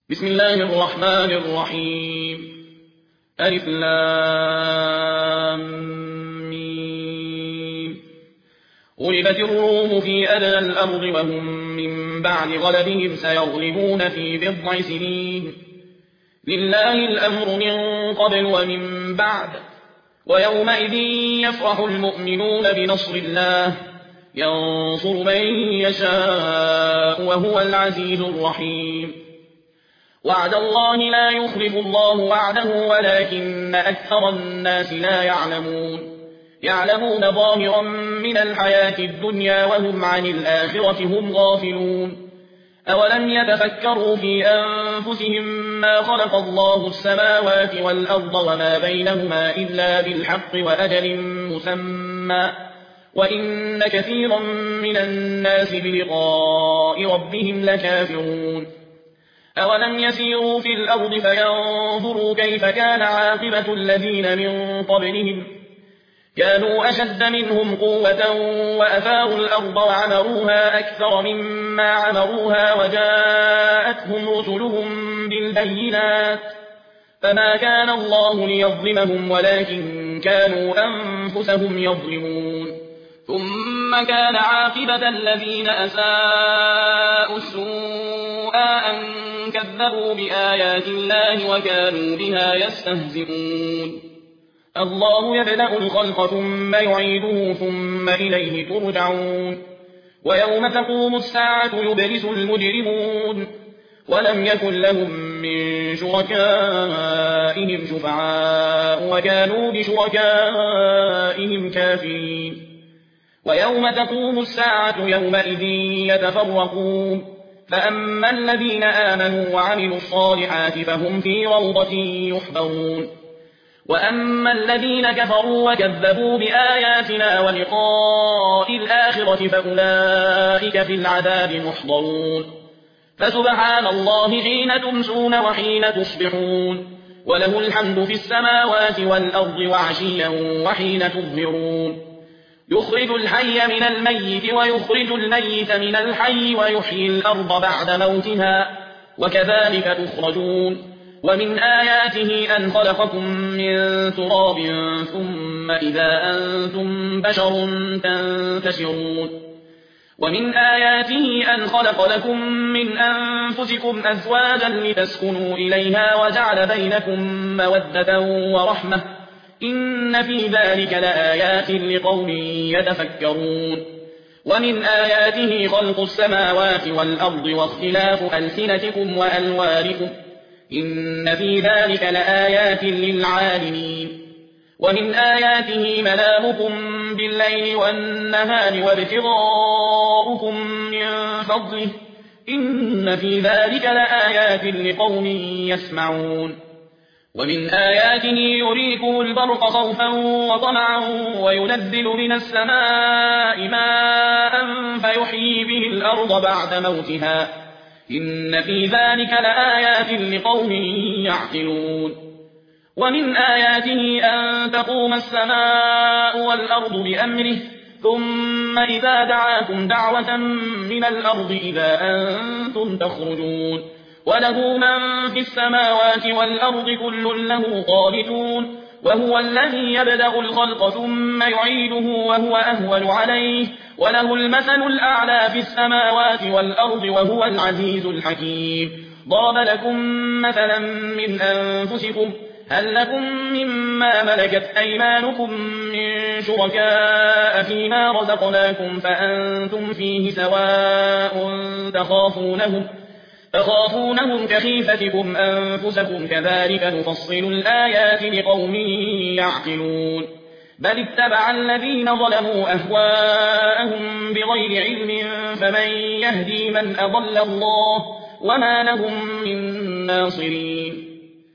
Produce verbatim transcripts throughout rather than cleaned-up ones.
بسم الله الرحمن الرحيم. ألف لام ميم. غلبت الروم في أدنى الأرض وهم من بعد غلبهم سيغلبون في بضع سنين. لله الأمر من قبل ومن بعد، ويومئذ يفرح المؤمنون بنصر الله ينصر من يشاء وهو العزيز الرحيم. وعد الله لا يخلف الله وعده ولكن أكثر الناس لا يعلمون. يعلمون ظاهرا من الحياة الدنيا وهم عن الآخرة هم غافلون. أولم يتفكروا في أنفسهم ما خلق الله السماوات والأرض وما بينهما إلا بالحق وأجل مسمى، وإن كثيرا من الناس بلقاء ربهم لكافرون. أولم يسيروا في الأرض فينظروا كيف كان عاقبة الذين من قبلهم، كانوا أشد منهم قوة وأثاروا الأرض وعمروها أكثر مما عمروها وجاءتهم رسلهم بالبينات، فما كان الله ليظلمهم ولكن كانوا أنفسهم يظلمون. ثم كان عاقبة الذين أساءوا السوء أن كذبوا بآيات الله وكانوا بها يستهزئون. الله يبدأ الخلق ثم يعيده ثم إليه ترجعون. ويوم تقوم الساعة يبرز المجرمون ولم يكن لهم من شركائهم شفعاء وكانوا بشركائهم كافرين. ويوم تقوم الساعة يومئذ يتفرقون، فأما الذين آمنوا وعملوا الصالحات فهم في روضة يحبرون، وأما الذين كفروا وكذبوا بآياتنا ولقاء الآخرة فأولئك في العذاب محضرون. فسبحان الله حين تمسون وحين تصبحون، وله الحمد في السماوات والأرض وعشيا وحين تظهرون. يخرج الحي من الميت ويخرج الميت من الحي ويحيي الأرض بعد موتها وكذلك تخرجون. ومن آياته أن خلقكم من تراب ثم إذا أنتم بشر تنتشرون. ومن آياته أن خلق لكم من أنفسكم أزواجا لتسكنوا إليها وجعل بينكم مودة ورحمة، إن في ذلك لآيات لقوم يتفكرون. ومن آياته خلق السماوات والأرض واختلاف ألسنتكم وألوانكم، إن في ذلك لآيات للعالمين. ومن آياته منامكم بالليل والنهار وابتغاؤكم من فضله، إن في ذلك لآيات لقوم يسمعون. ومن آياته يريكم البرق خوفا وطمعا وينزل من السماء ماء فيحيي به الأرض بعد موتها، إن في ذلك لآيات لقوم يعقلون. ومن آياته أن تقوم السماء والأرض بأمره ثم إذا دعاكم دعوة من الأرض إذا أنتم تخرجون. وله من في السماوات والأرض كل له قانتون. وهو الذي يبدأ الخلق ثم يعيده وهو أهون عليه، وله المثل الأعلى في السماوات والأرض وهو العزيز الحكيم. ضرب لكم مثلا من أنفسكم، هل لكم مما ملكت أيمانكم من شركاء فيما رزقناكم فأنتم فيه سواء تخافونهم تخافونهم كخيفتكم أنفسكم كذلك نفصل الآيات لقوم يعقلون. بل اتبع الذين ظلموا أهواءهم بغير علم فمن يهدي من أضل الله وما لهم من ناصرين.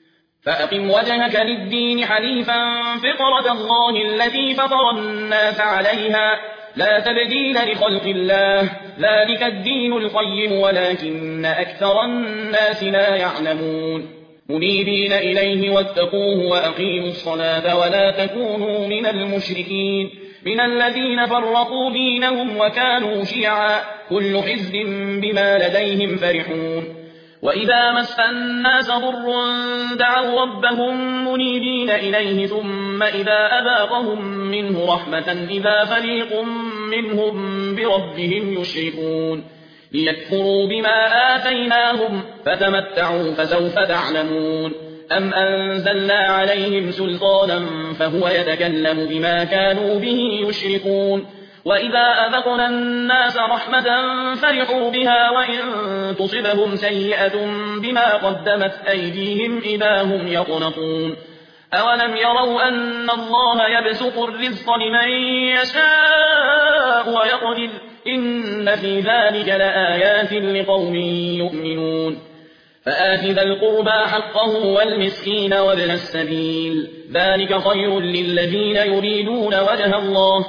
فأقم وجهك للدين حنيفا فطرة الله التي فطر الناس عليها لا تبديل لخلق الله، ذلك الدين القيم ولكن أكثر الناس لا يعلمون. منيبين إليه واتقوه وأقيموا الصلاة ولا تكونوا من المشركين، من الذين فرقوا دينهم وكانوا شيعا كل حزب بما لديهم فرحون. وإذا مس الناس ضر دعوا ربهم منيبين إليه ثم إذا أذاقهم منه رحمة إذا فريق منهم بربهم يشركون ليكفروا بما آتيناهم فتمتعوا فسوف تعلمون أم أنزلنا عليهم سلطانا فهو يتكلم بما كانوا به يشركون وإذا أذقنا الناس رحمة فرحوا بها وإن تصبهم سيئة بما قدمت أيديهم إذا هم يقنطون أولم يروا أن الله يبسط الرزق لمن يشاء ويقدر إن في ذلك لآيات لقوم يؤمنون فآت ذا القربى حقه والمسكين وابن السبيل ذلك خير للذين يريدون وجه الله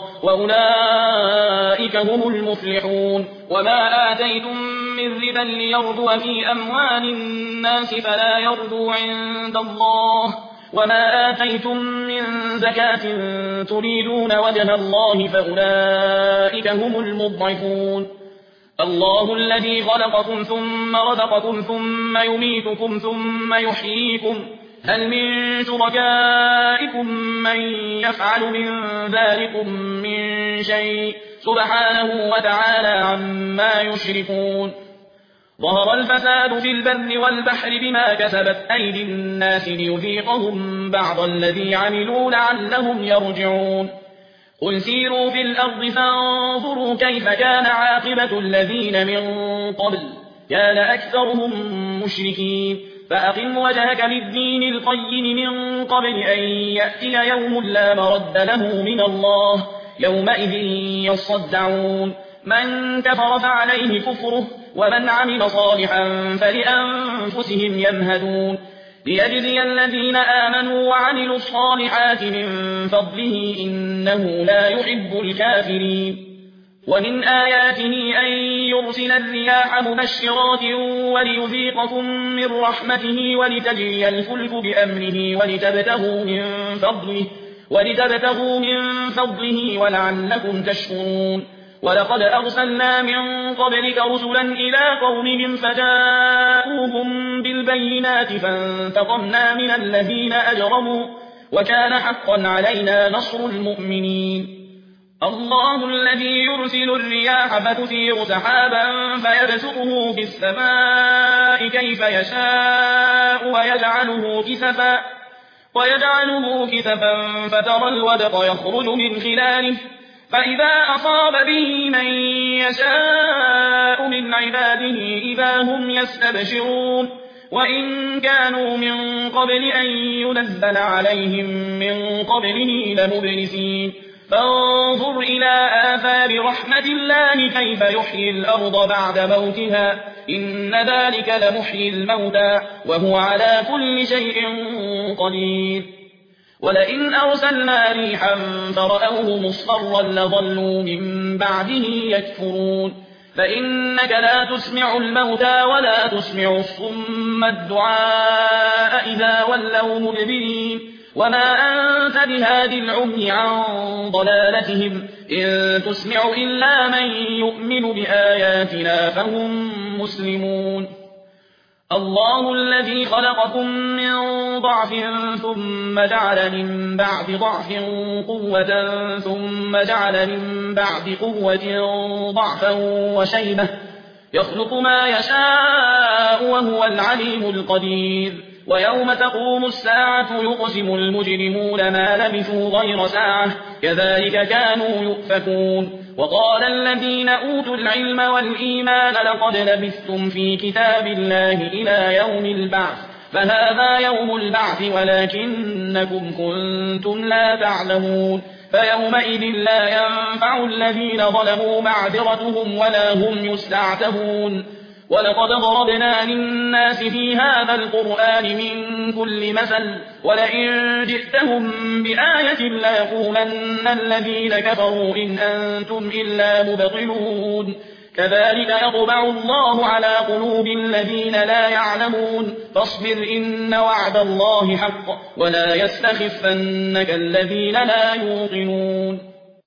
وأولئك هم المفلحون وما آتيتم من ربا ليربو في أموال الناس فلا يربو عند الله وما آتيتم من زكاة تريدون وجه الله فأولئك هم المضعفون الله الذي خلقكم ثم رزقكم ثم يميتكم ثم يحييكم هل من شركائكم من يفعل من ذلكم من شيء سبحانه وتعالى عما يشركون ظهر الفساد في البر والبحر بما كسبت أيدي الناس ليذيقهم بعض الذي عملوا لعلهم يرجعون قل سيروا في الأرض فانظروا كيف كان عاقبة الذين من قبل كان أكثرهم مشركين فأقم وجهك للدين القيم من قبل أن يأتي يوم لا مرد له من الله يومئذ يصدعون من كفر فعليه كفره ومن عمل صالحا فلأنفسهم يمهدون ليجزي الذين آمنوا وعملوا الصالحات من فضله إنه لا يحب الكافرين ومن آياته أن يرسل الرياح مبشرات وليذيقكم من رحمته ولتجري الفلك بأمره ولتبتغوا من فضله, ولتبتغوا من فضله ولعلكم تشكرون ولقد أرسلنا من قبلك رسلا إلى قومهم فجاءوهم بالبينات فانتقمنا من الذين أجرموا وكان حقا علينا نصر المؤمنين الله الذي يرسل الرياح فتثير سحابا فيبسطه في السماء كيف يشاء ويجعله كسفا, ويجعله كسفا فترى الودق يخرج من خلاله فإذا أصاب به من يشاء من عباده إذا هم يستبشرون وإن كانوا من قبل أن ينزل عليهم من قبله لمبلسين فانظر إلى آثار رحمة الله كيف يحيي الأرض بعد موتها إن ذلك لمحيي الموتى وهو على كل شيء قدير ولئن أرسلنا ريحا فرأوه مصفرا لظلوا من بعده يكفرون فإنك لا تسمع الموتى ولا تسمع الصم الدعاء إذا ولوا مدبرين وما أنت بهادي العمي عن ضلالتهم إن تسمع إلا من يؤمن بآياتنا فهم مسلمون الله الذي خلقكم من ضعف ثم جعل من بعد ضعف قوة ثم جعل من بعد قوة ضعفا وشيبة يخلق ما يشاء وهو العليم القدير ويوم تقوم الساعة يقسم المجرمون ما لبثوا غير ساعة كذلك كانوا يؤفكون وقال الذين أوتوا العلم والإيمان لقد لبثتم في كتاب الله إلى يوم البعث فهذا يوم البعث ولكنكم كنتم لا تعلمون فيومئذ لا ينفع الذين ظلموا معذرتهم ولا هم يستعتبون ولقد ضربنا للناس في هذا القرآن من كل مثل ولئن جئتهم بآية ليقولن الذين كفروا إن أنتم إلا مبطلون كذلك يطبع الله على قلوب الذين لا يعلمون فاصبر إن وعد الله حق ولا يستخفنك الذين لا يوقنون